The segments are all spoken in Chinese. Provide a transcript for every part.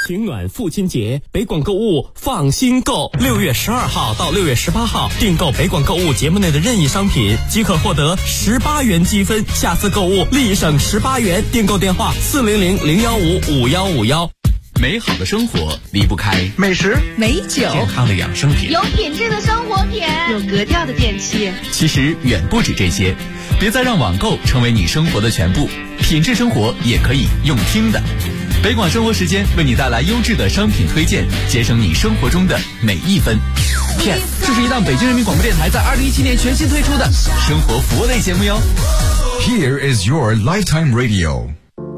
情暖父亲节，北广购物放心购。6月12号到6月18号，订购北广购物节目内的任意商品，即可获得18元积分，下次购物立省18元。订购电话400-015-5151。 美好的生活离不开美食、 美酒、 健康的养生品， 有品质的生活品， 有格调的电器。 其实远不止这些，别再让网购成为你生活的全部，品质生活也可以用听的。北广生活时间为你带来优质的商品推荐，节省你生活中的每一分。Yes， 这是一档北京人民广播电台在2017年全新推出的生活服务类节目哟。 Here is your lifetime radio。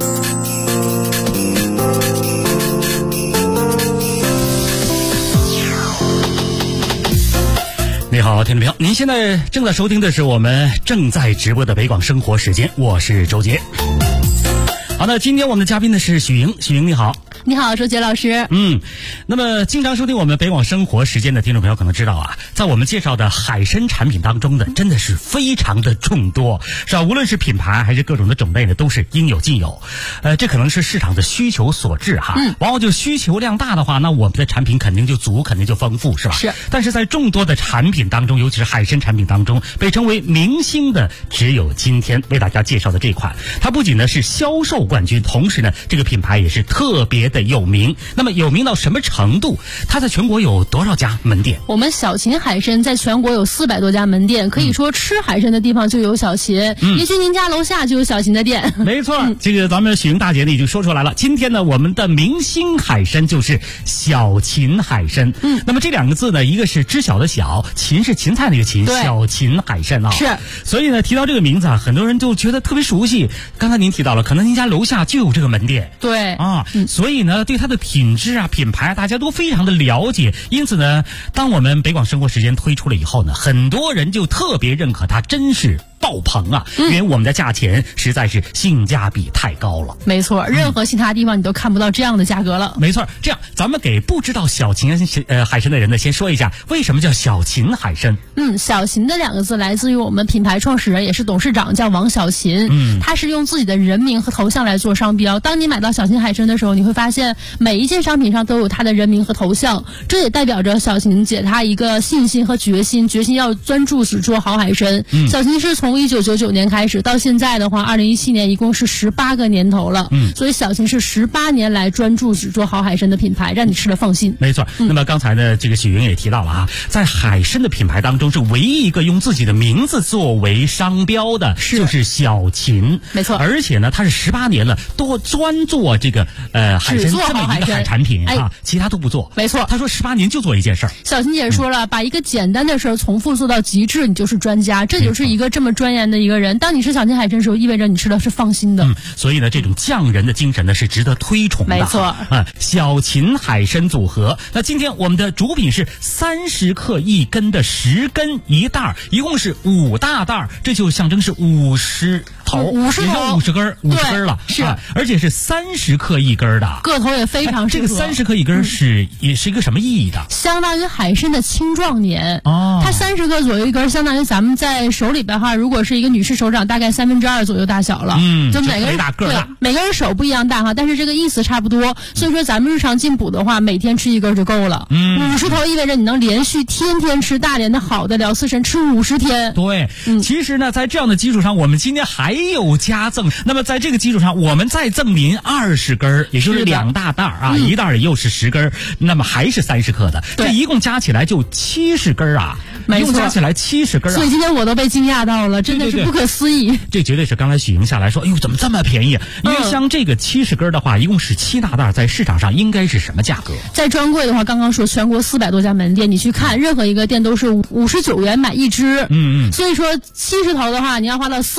你好，听众朋友，您现在正在收听的是我们正在直播的北广生活时间，我是周杰。好，那今天我们的嘉宾呢是许莹，许莹你好。 你好，周杰老师。 那么经常收听我们北广生活时间的听众朋友可能知道啊，在我们介绍的海参产品当中呢，真的是非常的众多，是吧？无论是品牌还是各种的种类呢，都是应有尽有。这可能是市场的需求所致哈。往往就需求量大的话，那我们的产品肯定就足，肯定就丰富，是吧？ 是。 但是在众多的产品当中，尤其是海参产品当中，被称为明星的，只有今天为大家介绍的这款。它不仅呢是销售冠军，同时呢，这个品牌也是特别的有名。那么有名到什么程度？它在全国有多少家门店？ 我们小秦海参在全国有400多家门店，可以说吃海参的地方就有小秦，也许您家楼下就有小秦的店。 没错，这个咱们许莹大姐呢已经说出来了。今天呢，我们的明星海参就是小秦海参。那么这两个字呢，一个是知晓的晓，秦是芹菜那个秦，小秦海参啊。 是。 所以呢，提到这个名字啊，很多人就觉得特别熟悉。刚才您提到了，可能您家楼下就有这个门店。 对啊，所以呢，对它的品质啊、品牌啊，大家都非常的了解。因此呢，当我们北广生活时间推出了以后呢，很多人就特别认可它，真是爆棚啊！因为我们的价钱实在是性价比太高了。 没错，任何其他地方你都看不到这样的价格了。 没错，这样咱们给不知道小秦海参的人呢，先说一下为什么叫小秦海参。 小秦的2个字来自于我们品牌创始人也是董事长叫王小秦。他是用自己的人名和头像来做商标。当你买到小秦海参的时候，你会发现每一件商品上都有他的人名和头像，这也代表着小秦姐她一个信心和决心要专注只做好海参。小秦是从1999年开始到现在的话，2017年一共是18个年头了。所以小秦是18年来专注只做好海参的品牌，让你吃了放心。 没错。那么刚才呢，这个许莹也提到了啊，在海参的品牌当中是唯一一个用自己的名字作为商标的，就是小秦。 没错。 而且呢，它是18年了，都专做这个海参这么一个海产品啊，其他都不做。 没错。 他说18年就做一件事儿。 小秦姐说了，把一个简单的事儿重复做到极致，你就是专家。这就是一个这么专研的一个人。当你吃小秦海参的时候，意味着你吃的是放心的。 所以呢，这种匠人的精神呢是值得推崇的。 没错。 小秦海参组合。那今天我们的主品是30克1根的10根1袋，一共是5大袋，这就象征是50头，50根，50根了。 是。 而且是30克1根的， 个头也非常适合。 这个30克1根也是一个什么意义的？ 相当于海参的青壮年。它30克左右1根，相当于咱们在手里边哈，如果是一个女士手掌，大概2/3左右大小了。就每个人每个人手不一样大哈，但是这个意思差不多。所以说咱们日常进补的话，每天吃1根就够了。50头意味着你能连续天天吃大连的好的辽刺参，吃50天。 对。其实呢，在这样的基础上，我们今天还有加赠。那么在这个基础上，我们再赠您20根，也就是2大袋啊，一袋又是10根，那么还是30克的，这一共加起来就70根啊。 没错， 加起来70根啊！ 所以今天我都被惊讶到了，真的是不可思议。 这绝对是刚才许莹下来说，哎呦，怎么这么便宜？因为像这个70根的话，一共是7大袋，在市场上应该是什么价格？ 在专柜的话，刚刚说全国400多家门店，你去看任何一个店都是59元买1只。所以说70头的话，你要花到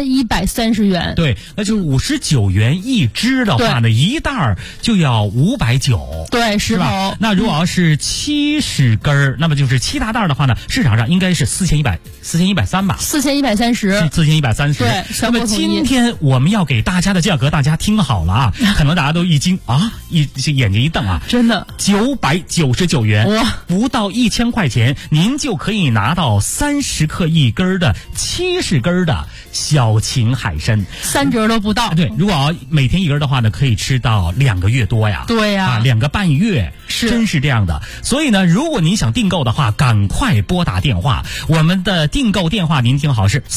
4130元。 对，那就59元1只的话呢，一袋就要590。 对，10头。 那如果要是70根，那么就是7大袋的话呢，是市场上应该是4130吧 4130，对， 那么今天我们要给大家的价格，大家听好了啊，可能大家都一惊啊，眼睛一瞪啊， 真的 999元，不到1000块钱，您就可以拿到30克一根的70根的小秦海参 ，3折都不到。 对，如果每天一根的话呢，可以吃到2个月多呀。 对呀 ，2个半月，真是这样的。所以呢，如果您想订购的话，赶快拨打电话，我们的订购电话您听好是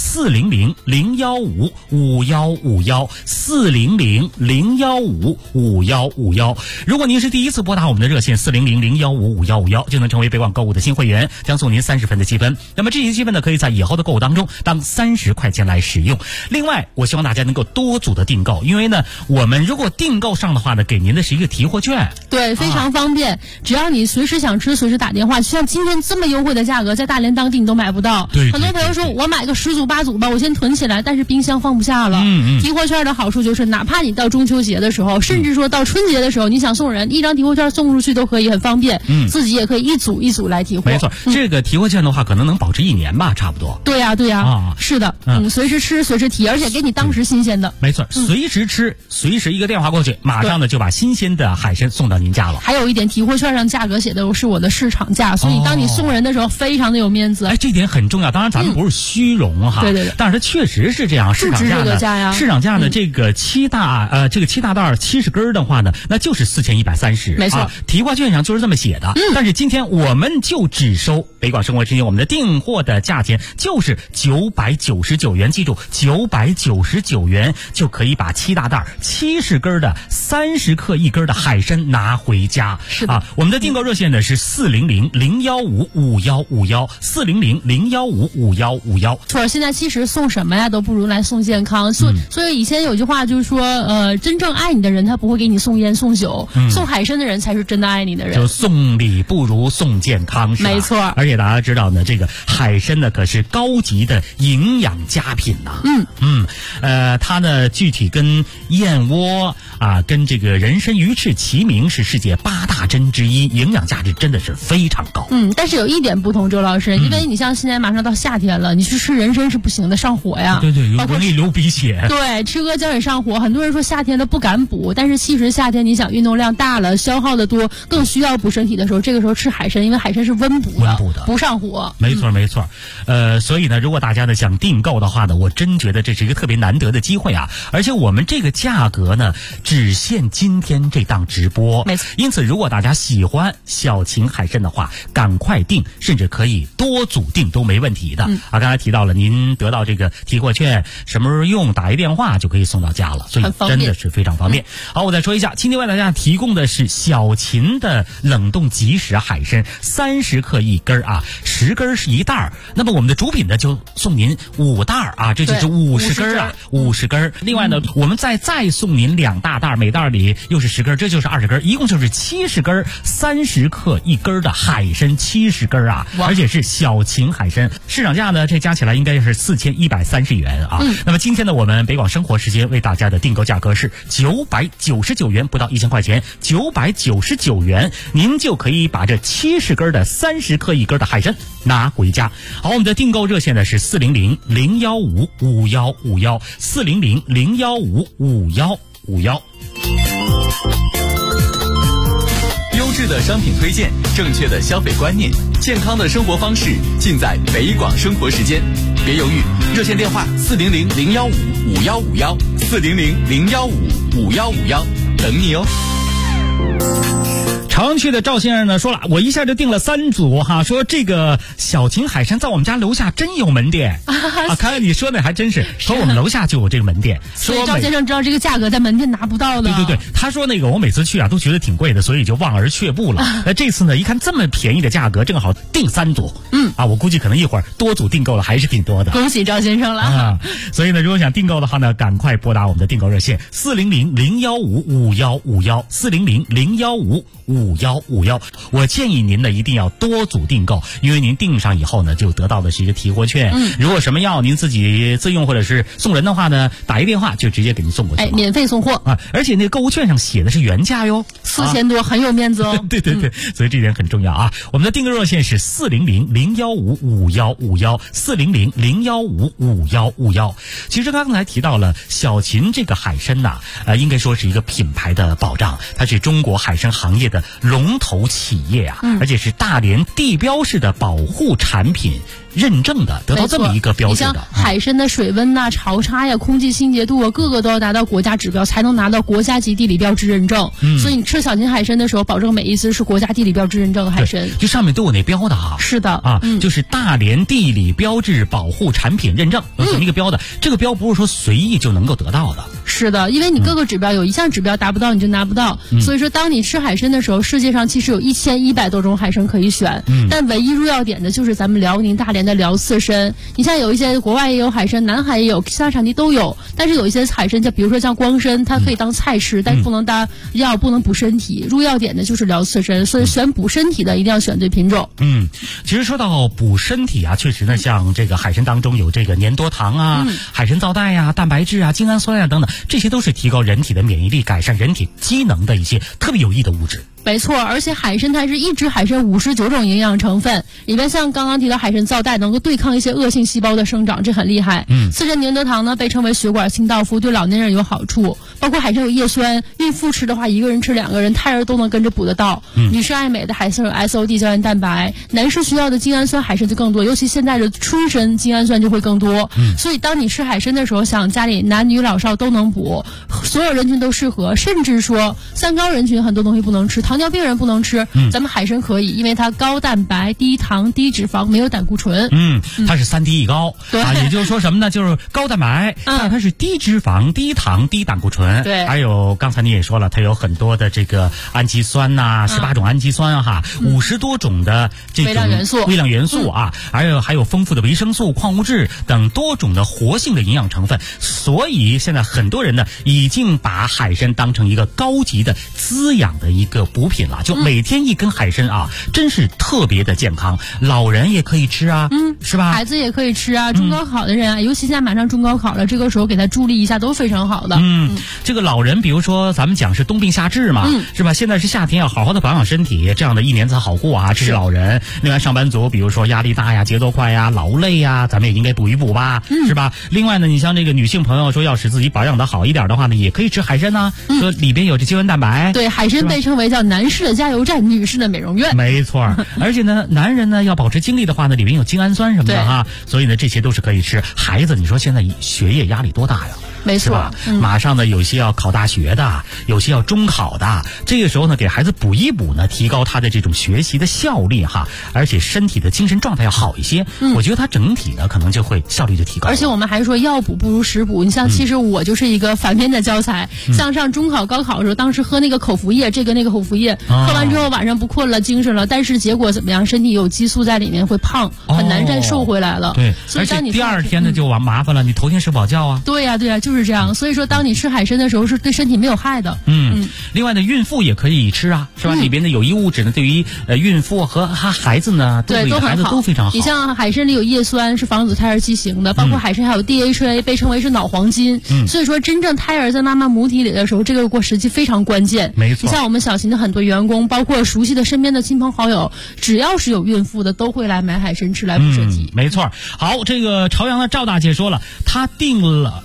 400-015-5151，400-015-5151。如果您是第一次拨打我们的热线400-015-5151，就能成为北广购物的新会员，将送您30分的积分。那么这些积分呢，可以在以后的购物当中当30块钱来使用。另外，我希望大家能够多组的订购，因为呢，我们如果订购上的话呢，给您的是一个提货券， 对，非常方便。只要你随时想吃，随时打电话。像今天这么优惠的价格，在大连当地你都买不到。 对， 很多朋友说我买个10组8组吧，我先囤起来，但是冰箱放不下了。提货券的好处就是，哪怕你到中秋节的时候，甚至说到春节的时候，你想送人一张提货券送出去都可以，很方便。自己也可以一组一组来提货。 没错，这个提货券的话，可能能保值1年吧，差不多。 对呀，是的，随时吃随时提，而且给你当时新鲜的。 没错，随时吃，随时一个电话过去，马上呢就把新鲜的海参送到您家了。 还有一点，提货券上价格写的是我的市场价，所以当你送人的时候非常的有面子。 哎，这点很重要。当然，咱们不是虚荣哈， 对， 但是它确实是这样。市场价呢，市场价呢，这个7大袋70根的话呢，那就是4130。 没错， 提货券上就是这么写的。但是今天我们就只收北广生活之间我们的订货的价钱就是999元，记住999元就可以把7大袋70根的30克一根的海参拿回家。 是的， 我们的订购热线呢是400-015-5151，400-015-5151。 现在其实送什么呀都不如来送健康。所以以前有句话就是说，真正爱你的人他不会给你送烟送酒，送海参的人才是真的爱你的人。 就送礼不如送健康，是吧？ 没错。 而且大家知道呢，这个海参呢可是高级的营养佳品呐。它呢具体跟燕窝啊，跟这个人参、鱼翅齐名，是世界8大珍之一，营养价值真的是非常高。 但是有一点不同，周老师，因为你像现在马上到夏天了，你去吃人参是不行的，上火呀。 对，容易流鼻血。 对，吃阿胶也上火。很多人说夏天的不敢补，但是其实夏天你想运动量大了，消耗的多，更需要补身体的时候，这个时候吃海参，因为海参是温补的，不上火。 没错。所以呢，如果大家呢想订购的话呢，我真觉得这是一个特别难得的机会啊！而且我们这个价格呢，只限今天这档直播。 没错。 因此，如果大家喜欢小秦海参的话，赶快订，甚至可以多组订都没问题的。刚才提到了您得到这个提货券，什么时候用，打一电话就可以送到家了，所以真的是非常方便。好，我再说一下，今天为大家提供的是小秦的冷冻即食海参，30克一根啊，10根是1袋。那么我们的主品呢就送您5袋啊，这就是50根啊，50根。另外呢，我们再送您2大袋，每袋里又是10根，这就是20根，一共就是70根，30克一根的海参70根啊，而且是小秦海参，市场价呢这加起来应该是4130元啊。那么今天呢，我们北广生活时间为大家的订购价格是999元，不到1000块钱，999元您就可以把这70根的30克一根的海参拿回家。好，我们的订购热线呢是400-015-5151，400-015-5151。 优质的商品推荐，正确的消费观念，健康的生活方式，尽在北广生活时间。别犹豫，热线电话400-015-5151，400-015-5151，等你哦。 常去的赵先生呢说了，我一下就订了3组哈，说这个小秦海参在我们家楼下真有门店啊！看你说的还真是，说我们楼下就有这个门店。 所以赵先生知道这个价格在门店拿不到的。 对，他说那个我每次去啊都觉得挺贵的，所以就望而却步了。这次呢一看这么便宜的价格，正好订3组。我估计可能一会儿多组订购的还是挺多的。 恭喜赵先生了啊！所以呢，如果想订购的话呢，赶快拨打我们的订购热线400-015-5151，400-015-5151。我建议您呢一定要多组订购，因为您订上以后呢，就得到的是一个提货券。如果什么药您自己自用或者是送人的话呢，打一电话就直接给您送过去了。 免费送货啊！而且那个购物券上写的是原价哟 4000多，很有面子哦。 对，所以这点很重要啊。我们的订购热线是400-015-5151，400-015-5151。其实刚才提到了小秦这个海参呐，应该说是一个品牌的保障，它是中国海参行业的龙头企业啊，而且是大连地标式的保护产品认证的，得到这么一个标志的。 你像海参的水温呐、潮差呀、空气清洁度啊，各个都要达到国家指标，才能拿到国家级地理标志认证。所以你吃小秦海参的时候，保证每一只是国家地理标志认证的海参。 就上面都有那标的啊。 是的啊，就是大连地理标志保护产品认证，有这么一个标的。这个标不是说随意就能够得到的。 是的，因为你各个指标有一项指标达不到，你就拿不到。所以说，当你吃海参的时候，世界上其实有1100多种海参可以选，但唯一入药点的就是咱们辽宁大连的辽刺参。你像有一些国外也有海参，南海也有，其他产地都有。但是有一些海参，比如说像光参，它可以当菜吃，但不能当药，不能补身体。入药点的就是辽刺参，所以选补身体的一定要选对品种。 其实说到补身体啊，确实呢，像这个海参当中有这个粘多糖啊、海参皂带呀、蛋白质啊、精氨酸啊等等，这些都是提高人体的免疫力、改善人体机能的一些特别有益的物质。 没错，而且海参它是一只海参59种营养成分，里边像刚刚提到海参皂带能够对抗一些恶性细胞的生长，这很厉害。刺参粘多糖呢被称为血管清道夫，对老年人有好处。包括海参有叶酸，孕妇吃的话，一个人吃2个人，胎儿都能跟着补得到。女士爱美的海参有 SOD 胶原蛋白，男士需要的精氨酸海参就更多，尤其现在的春参精氨酸就会更多。所以当你吃海参的时候，想家里男女老少都能补，所有人群都适合，甚至说三高人群很多东西不能吃，糖尿病人不能吃，咱们海参可以，因为它高蛋白、低糖、低脂肪，没有胆固醇。 它是3低一高啊，也就是说什么呢？就是高蛋白，它是低脂肪、低糖、低胆固醇。 对， 还有刚才你也说了，它有很多的这个氨基酸呐，18种氨基酸啊，50多种的这种微量元素啊，还有丰富的维生素、矿物质等多种的活性的营养成分。所以现在很多人呢，已经把海参当成一个高级的滋养的一个补品了，就每天一根海参啊，真是特别的健康。老人也可以吃啊，是吧？ 孩子也可以吃啊，中高考的人啊，尤其现在马上中高考了，这个时候给他助力一下都非常好的。 这个老人，比如说咱们讲是冬病夏治嘛，是吧？现在是夏天，要好好的保养身体，这样的一年才好过啊。这是老人。另外上班族，比如说压力大呀、节奏快呀、劳累呀，咱们也应该补一补吧，是吧？另外呢，你像这个女性朋友说要使自己保养的好一点的话呢，也可以吃海参呐，说里边有这胶原蛋白。 对，海参被称为叫男士的加油站，女士的美容院。 没错，而且呢，男人呢要保持精力的话呢，里面有精氨酸什么的哈，所以呢这些都是可以吃。孩子，你说现在学业压力多大呀？ 没错， 马上呢有些要考大学的，有些要中考的，这个时候呢给孩子补一补呢，提高他的这种学习的效率哈，而且身体的精神状态要好一些，我觉得他整体呢可能就会效率就提高了。 而且我们还说药补不如食补，你像其实我就是一个反面的教材，像上中考高考的时候，当时喝那个口服液，这个那个口服液，喝完之后晚上不困了，精神了，但是结果怎么样？身体有激素在里面，会胖，很难再瘦回来了。 对， 所以当你第二天呢就麻烦了，你头天睡不好觉啊。 对呀，就是这样。所以说，当你吃海参的时候，是对身体没有害的。 另外呢，孕妇也可以吃啊，是吧？里边的有益物质呢，对于孕妇和孩子呢，对孩子都非常好。 你像海参里有叶酸，是防止胎儿畸形的，包括海参还有 DHA， 被称为是脑黄金。所以说，真正胎儿在妈妈母体里的时候，这个时期非常关键。 没错。 你像我们小秦的很多员工，包括熟悉的身边的亲朋好友，只要是有孕妇的，都会来买海参吃来补身体。 没错。好，这个朝阳的赵大姐说了，她订了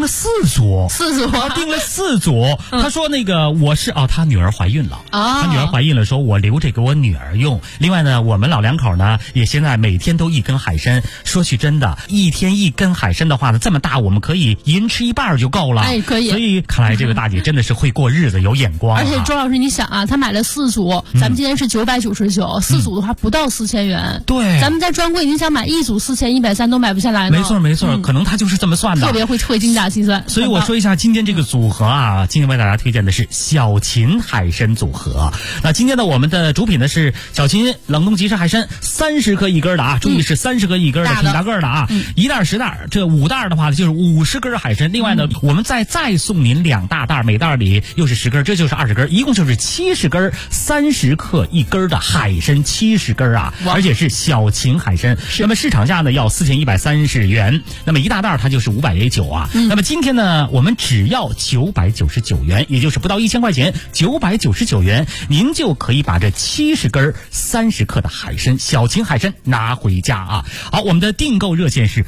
4组，订了4组。他说那个他女儿怀孕了他女儿怀孕了，说我留着给我女儿用。另外呢，我们老两口呢也现在每天都1根海参。说句真的，一天1根海参的话呢，这么大我们可以一人吃一半就够了。 哎，可以。 所以看来这个大姐真的是会过日子，有眼光。 而且周老师，你想啊，他买了4组，咱们今天是999，4组的话不到4000元。 对， 咱们在专柜你想买1组4130都买不下来呢。 没错，可能他就是这么算的， 特别会精打细算。 所以我说一下今天这个组合啊，今天为大家推荐的是小秦海参组合。那今天呢，我们的主品呢是小秦冷冻即食海参，30克1根的啊，注意是30克1根的，挺大个的啊，一袋10袋，这5袋的话就是50根海参。另外呢，我们再送您2大袋，每袋里又是10根，这就是20根，一共就是70根，30克1根的海参70根啊，而且是小秦海参。那么市场价呢要4130元，那么一大袋它就是509啊。 那么今天呢，我们只要999元，也就是不到1000块钱，999元，您就可以把这70根30克的海参，小秦海参拿回家啊！好，我们的订购热线是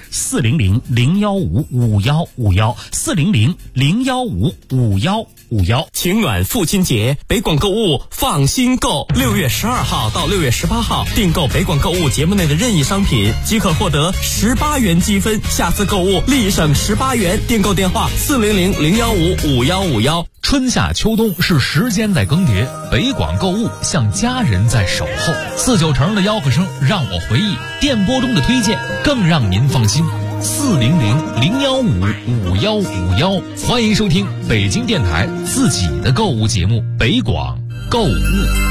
400-015-5151，400-015-5151。 晴暖父亲节，北广购物放心购，6月12号到6月18号订购北广购物节目内的任意商品，即可获得18元积分，下次购物立省18元。订购电话400-015-5151。 春夏秋冬是时间在更迭，北广购物像家人在守候。49成的吆喝声让我回忆，电波中的推荐更让您放心。400-015-5151，欢迎收听北京电台自己的购物节目北广购物。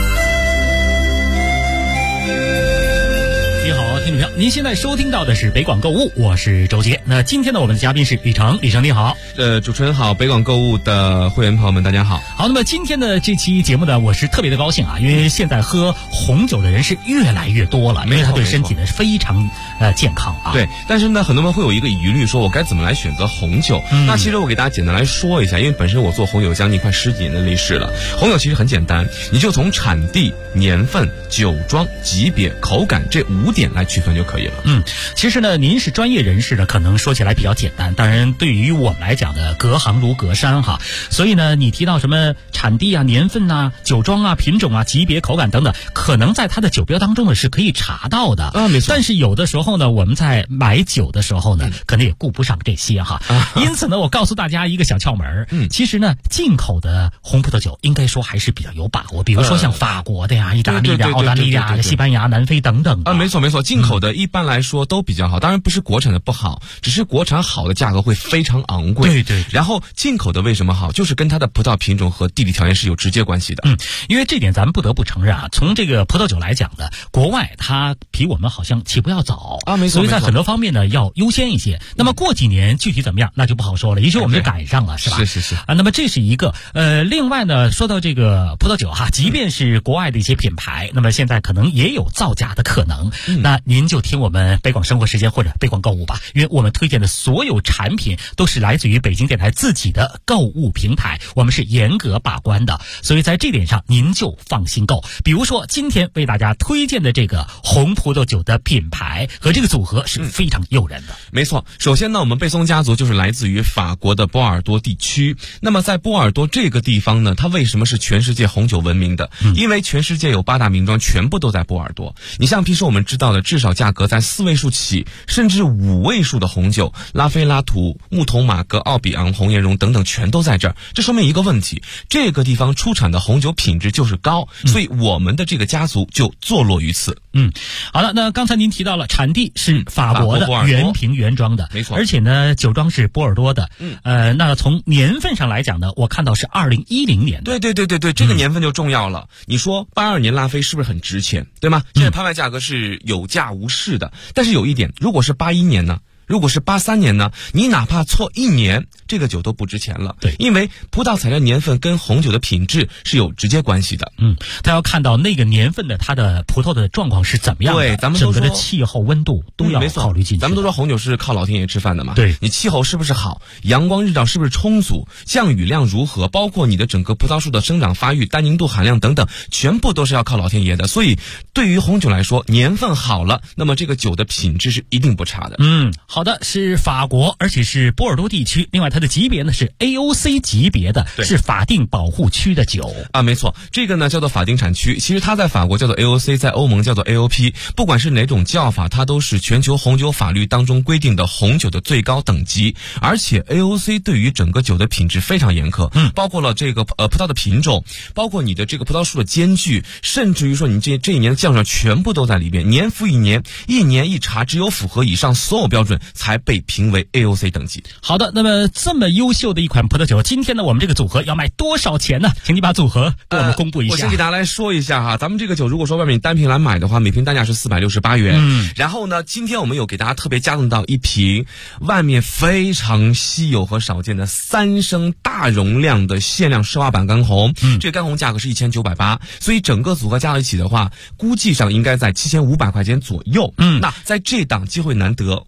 你好，听众朋友，您现在收听到的是北广购物，我是周杰。那今天呢，我们的嘉宾是李成，李成你好。 主持人好，北广购物的会员朋友们大家好。 好，那么今天的这期节目呢，我是特别的高兴啊，因为现在喝红酒的人是越来越多了，因为它对身体呢非常健康啊。 对，但是呢，很多人会有一个疑虑，说我该怎么来选择红酒？那其实我给大家简单来说一下，因为本身我做红酒将近快10几年的历史了。红酒其实很简单，你就从产地、年份、酒庄、级别、口感这5点来区分就可以了。 其实呢，您是专业人士呢，可能说起来比较简单，当然对于我们来讲呢，隔行如隔山哈。所以呢，你提到什么产地啊、年份啊、酒庄啊、品种啊、级别、口感等等，可能在它的酒标当中呢是可以查到的没错。 但是有的时候呢，我们在买酒的时候呢，可能也顾不上这些哈。因此呢，我告诉大家一个小窍门，其实呢，进口的红葡萄酒应该说还是比较有把握，比如说像法国的呀、意大利的、澳大利亚、西班牙、南非等等没错没错，进口的一般来说都比较好，当然不是国产的不好，只是国产好的价格会非常昂贵。 对。 然后进口的为什么好，就是跟它的葡萄品种和地理条件是有直接关系的。 因为这点咱们不得不承认啊，从这个葡萄酒来讲呢，国外它比我们好像起步要早没错， 所以在很多方面呢要优先一些。那么过几年具体怎么样，那就不好说了，也许我们就赶上了，是吧？ 是那么这是一个另外呢，说到这个葡萄酒哈，即便是国外的一些品牌，那么现在可能也有造假的可能。那您就听我们北广生活时间或者北广购物吧，因为我们推荐的所有产品都是来自于北京电台自己的购物平台，我们是严格把关的，所以在这点上您就放心购。比如说今天为大家推荐的这个红葡萄酒的品牌和这个组合是非常诱人的。 没错，首先呢，我们贝松家族就是来自于法国的波尔多地区。那么在波尔多这个地方呢，它为什么是全世界红酒闻名的？因为全世界有8大名庄全部都在波尔多。你像平时我们知道的至少价格在4位数起，甚至5位数的红酒，拉菲拉图、木桐马格、奥比昂、红颜绒等等全都在这儿。这说明一个问题，这个地方出产的红酒品质就是高，所以我们的这个家族就坐落于此。 好了，那刚才您提到了产地是法国的原瓶原装的， 没错， 而且呢酒庄是波尔多的。那从年份上来讲呢，我看到是2010年的。 对，这个年份就重要了。你说82年拉菲是不是很值钱，对吗？现在拍卖价格是有价无市的，但是有一点，如果是81年呢？如果是83年呢，你哪怕错1年，这个酒都不值钱了。 对， 因为葡萄采摘年份跟红酒的品质是有直接关系的。 他要看到那个年份的它的葡萄的状况是怎么样的， 对，咱们都说整个的气候温度都要考虑进去。 咱们都说红酒是靠老天爷吃饭的嘛。 对， 你气候是不是好，阳光日照是不是充足，降雨量如何，包括你的整个葡萄树的生长发育、单宁度含量等等，全部都是要靠老天爷的。所以对于红酒来说，年份好了，那么这个酒的品质是一定不差的。 好的，是法国，而且是波尔多地区。另外它的级别呢是 AOC 级别的，是法定保护区的酒没错，这个呢叫做法定产区。其实它在法国叫做 AOC， 在欧盟叫做 AOP， 不管是哪种叫法，它都是全球红酒法律当中规定的红酒的最高等级。而且 AOC 对于整个酒的品质非常严苛，包括了这个葡萄的品种，包括你的这个葡萄树的间距，甚至于说你这一年的降水全部都在里边，年复一年，一年一查，只有符合以上所有标准才被评为 AOC 等级。 好的，那么这么优秀的一款葡萄酒，今天呢我们这个组合要卖多少钱呢？请你把组合给我们公布一下。 我先给大家来说一下哈，咱们这个酒如果说外面单瓶来买的话，每瓶单价是468元。然后呢，今天我们有给大家特别加赠到一瓶外面非常稀有和少见的3升大容量的限量奢华版干红。这个干红价格是1980，所以整个组合加到一起的话，估计上应该在7500块钱左右。那在这档机会难得，我们给您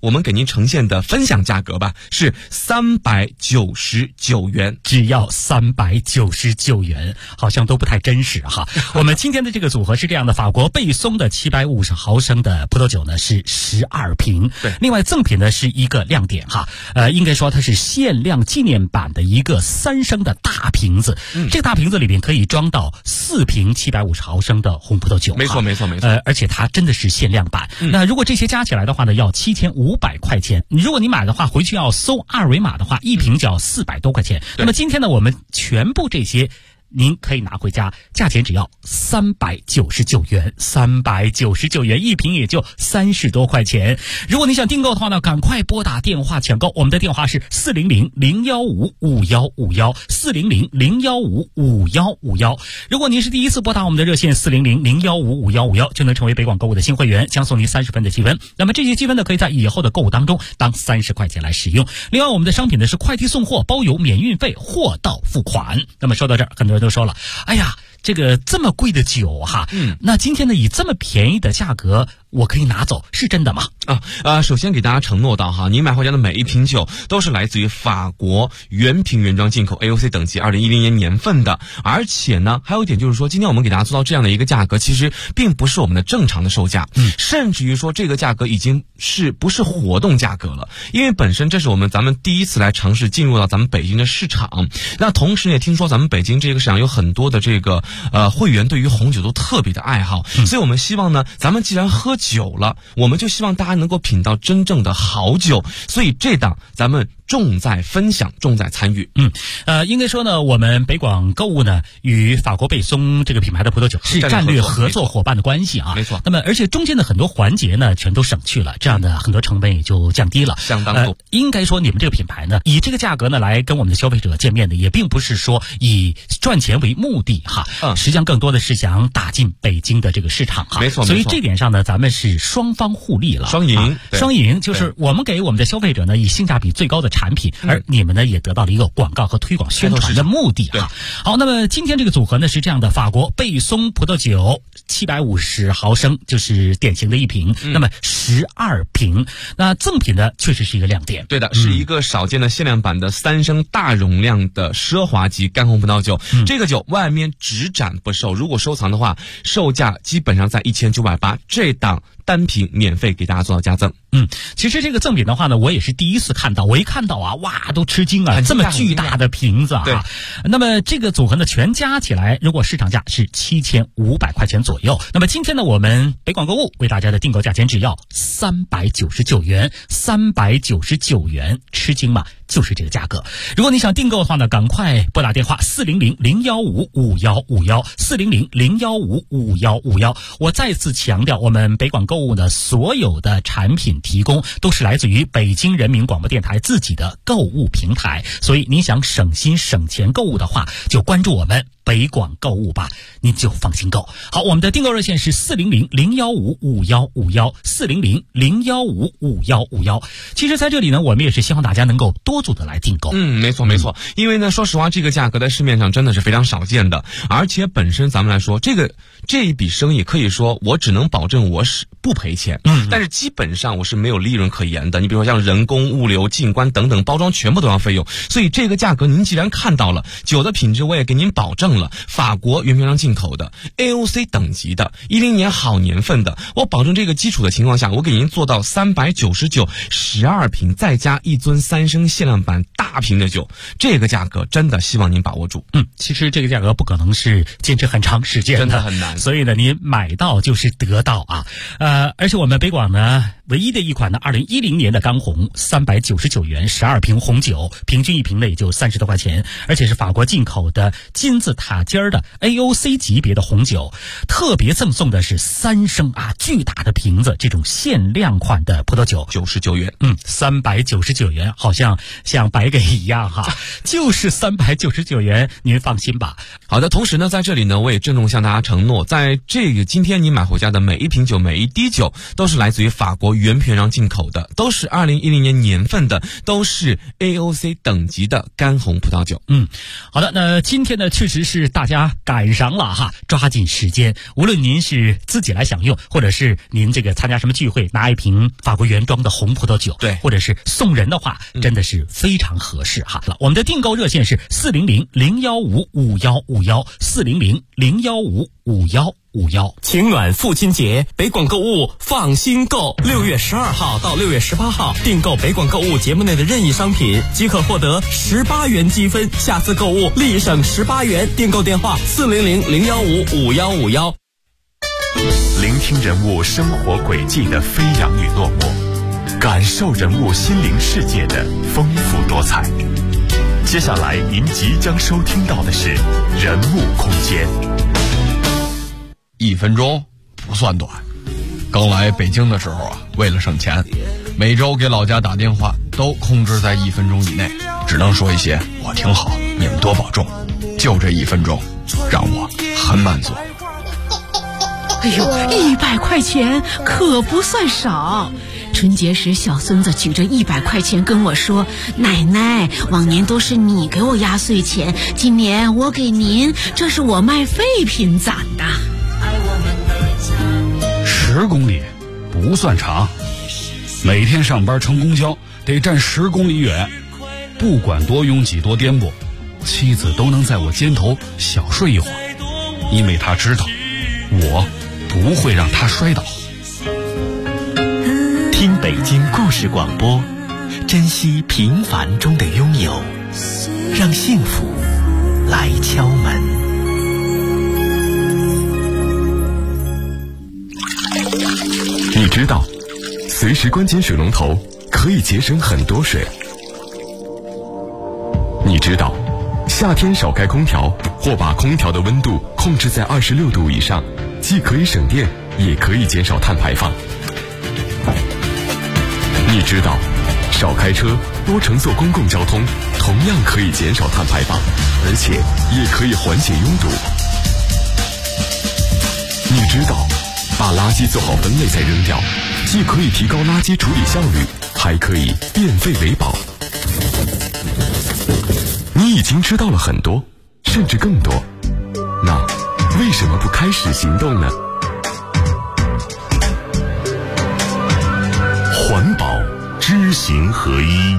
呈现的分享价格吧，是399元， 只要399元，好像都不太真实哈。我们今天的这个组合是这样的：法国贝松的750毫升的葡萄酒呢是12瓶， 对， 另外赠品呢是一个亮点哈，应该说它是限量纪念版的一个3升的大瓶子，这个大瓶子里面可以装到4瓶750毫升的红葡萄酒， 没错。 而且它真的是限量版。那如果这些加起来的话呢，要7500块钱。如果你买的话，回去要搜二维码的话，一瓶就要400多块钱。那么今天呢，我们全部这些您可以拿回家，价钱只要399元，399元一瓶也就30多块钱。如果你想订购的话呢，赶快拨打电话抢购，我们的电话是400-015-5151，400-015-5151。如果您是第一次拨打我们的热线400-015-5151，就能成为北广购物的新会员，将送您30分的积分。那么这些积分呢，可以在以后的购物当中当30块钱来使用。另外，我们的商品呢是快递送货，包邮免运费，货到付款。那么说到这儿，很多人都说了，哎呀，这个这么贵的酒哈，那今天呢以这么便宜的价格我可以拿走，是真的吗？ 首先给大家承诺到哈，你买回家的每一瓶酒都是来自于法国原瓶原装进口 AOC 等级2010年年份的，而且呢还有一点就是说，今天我们给大家做到这样的一个价格，其实并不是我们的正常的售价，甚至于说这个价格已经不是活动价格了，因为本身这是咱们第一次来尝试进入到咱们北京的市场，那同时也听说咱们北京这个市场有很多的这个会员对于红酒都特别的爱好，所以我们希望呢，咱们既然喝酒了，我们就希望大家能够品到真正的好酒，所以这档咱们重在分享，重在参与。 应该说呢，我们北广购物呢与法国贝松这个品牌的葡萄酒是战略合作伙伴的关系啊， 没错。 那么而且中间的很多环节呢全都省去了，这样的很多成本也就降低了， 相当多。 应该说你们这个品牌呢，以这个价格呢来跟我们的消费者见面的，也并不是说以赚钱为目的哈，实际上更多的是想打进北京的这个市场哈， 没错。 所以这点上呢，咱们是双方互利了， 双赢， 双赢就是我们给我们的消费者呢以性价比最高的产品，而你们呢也得到了一个广告和推广宣传的目的哈。好，那么今天这个组合呢是这样的：法国贝松葡萄酒750毫升，就是典型的一瓶，那么12瓶。那赠品呢确实是一个亮点， 对的，是一个少见的限量版的3升大容量的奢华级干红葡萄酒。这个酒外面只展不售，如果收藏的话，售价基本上在1980，这档单瓶免费给大家做到加赠。 其实这个赠品的话呢，我也是第一次看到，我一看到啊，哇，都吃惊啊，这么巨大的瓶子啊。那么这个组合呢，全加起来，如果市场价是7500块钱左右。那么今天呢，我们北广购物为大家的订购价钱只要399元，399元，吃惊吗？就是这个价格。如果你想订购的话呢，赶快拨打电话400-015-5151，400-015-5151。我再次强调，我们北广购物的所有的产品提供都是来自于北京人民广播电台自己的购物平台，所以你想省心省钱购物的话，就关注我们北广购物吧，您就放心购。好，我们的订购热线是400-015-5151，400-015-5151。其实在这里呢，我们也是希望大家能够多组的来订购。 没错。因为呢，说实话，这个价格在市面上真的是非常少见的，而且本身咱们来说，这一笔生意可以说我只能保证我是不赔钱，但是基本上我是没有利润可言的。你比如说像人工、物流、进关等等，包装全部都要费用，所以这个价格您既然看到了，酒的品质我也给您保证了，法国原瓶装进口的 AOC 等级的10年好年份的，我保证这个基础的情况下，我给您做到399 12瓶，再加一樽3升限量版大瓶的酒，这个价格真的希望您把握住。 其实这个价格不可能是坚持很长时间的， 真的很难， 所以呢，您买到就是得到啊。而且我们北广呢唯一的一款呢2010年的干红399元12瓶红酒，平均一瓶呢也就30多块钱，而且是法国进口的金字塔尖的 AOC 级别的红酒，特别赠送的是3升巨大的瓶子，这种限量款的葡萄酒 99元 ，399元，好像白给一样哈，就是399元，您放心吧。 好的，同时呢，在这里呢，我也郑重向大家承诺，在这个今天你买回家的每一瓶酒、每一滴酒，都是来自于法国原瓶装进口的，都是2010年年份的，都是 AOC 等级的干红葡萄酒。 好的，那今天呢，确实是大家赶上了哈，抓紧时间。无论您是自己来享用，或者是您这个参加什么聚会，拿一瓶法国原装的红葡萄酒， 对， 或者是送人的话，真的是非常合适哈。我们的订购热线是400-015-5151，400-015-5151。 情暖父亲节，北广购物放心购，6月12号到6月18号订购北广购物节目内的任意商品，即可获得18元积分，下次购物立省18元。订购电话400-015-5151。 聆听人物生活轨迹的飞扬与落寞，感受人物心灵世界的丰富多彩。接下来您即将收听到的是人物空间。 1分钟不算短，刚来北京的时候啊，为了省钱，每周给老家打电话都控制在1分钟以内，只能说一些我挺好，你们多保重。就这1分钟，让我很满足。 哎呦，100块钱可不算少。春节时，小孙子举着100块钱跟我说：“奶奶，往年都是你给我压岁钱，今年我给您，这是我卖废品攒的。 ”10公里不算长，每天上班乘公交得站10公里远，不管多拥挤多颠簸，妻子都能在我肩头小睡一会儿，因为她知道我不会让她摔倒。 听北京故事广播，珍惜平凡中的拥有，让幸福来敲门。 你知道，随时关紧水龙头可以节省很多水。你知道，夏天少开空调或把空调的温度控制在26度以上，既可以省电，也可以减少碳排放。你知道，少开车，多乘坐公共交通，同样可以减少碳排放，而且也可以缓解拥堵。你知道，把垃圾做好分类再扔掉，既可以提高垃圾处理效率，还可以变废为宝。你已经知道了很多，甚至更多，那为什么不开始行动呢？环保知行合一。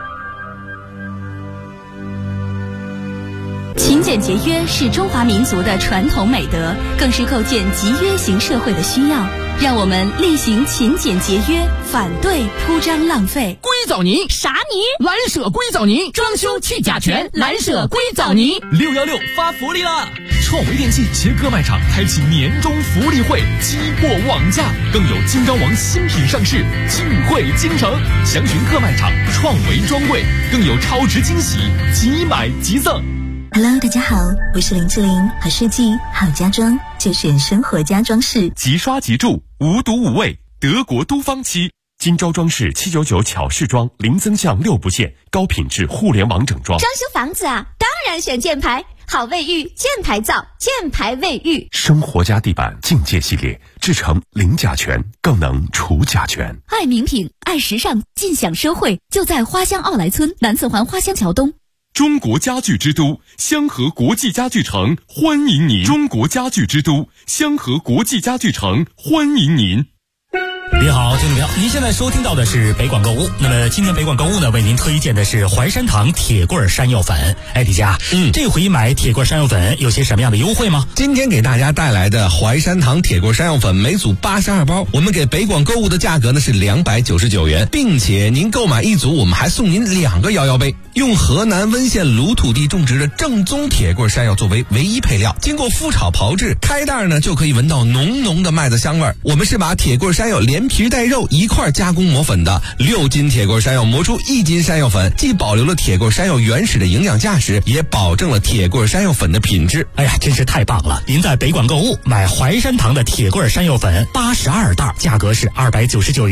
勤俭节约是中华民族的传统美德，更是构建集约型社会的需要。让我们厉行勤俭节约，反对铺张浪费。 硅藻泥啥泥？ 蓝舍硅藻泥，装修去甲醛，蓝舍硅藻泥。 616发福利啦！创维电器携各卖场开启年终福利会，激过网价，更有金刚王新品上市，聚会京城。详询各卖场，创维专柜，更有超值惊喜，即买即赠。 Hello， 大家好，我是林志玲，好设计好家装就选生活家装饰， 即刷即住，无毒无味，德国都芳漆。金招装饰799巧饰装，零增项6不限，高品质互联网整装。 装修房子啊，当然选箭牌，好卫浴，箭牌皂，箭牌卫浴。 生活家地板境界系列，制成零甲醛，更能除甲醛。 爱名品，爱时尚，尽享奢惠，就在花乡奥莱村南四环花乡桥东。 中国家具之都香河国际家具城欢迎您！中国家具之都香河国际家具城欢迎您！ 您好，听众朋友，您现在收听到的是北广购物。那么今天北广购物呢，为您推荐的是淮山堂铁棍山药粉。哎，李佳，这回买铁棍山药粉有些什么样的优惠吗？ 今天给大家带来的淮山堂铁棍山药粉每组82包，我们给北广购物的价格呢是299元，并且您购买1组，我们还送您2个摇摇杯，用河南温县鲁土地种植的正宗铁棍山药作为唯一配料，经过麸炒炮制，开袋呢就可以闻到浓浓的麦子香味。我们是把铁棍山药连皮带肉一块加工磨粉的，6斤铁棍山药磨出1斤山药粉，既保留了铁棍山药原始的营养价值，也保证了铁棍山药粉的品质。 哎呀，真是太棒了！您在北广购物买淮山堂的铁棍山药粉82袋，价格是299元。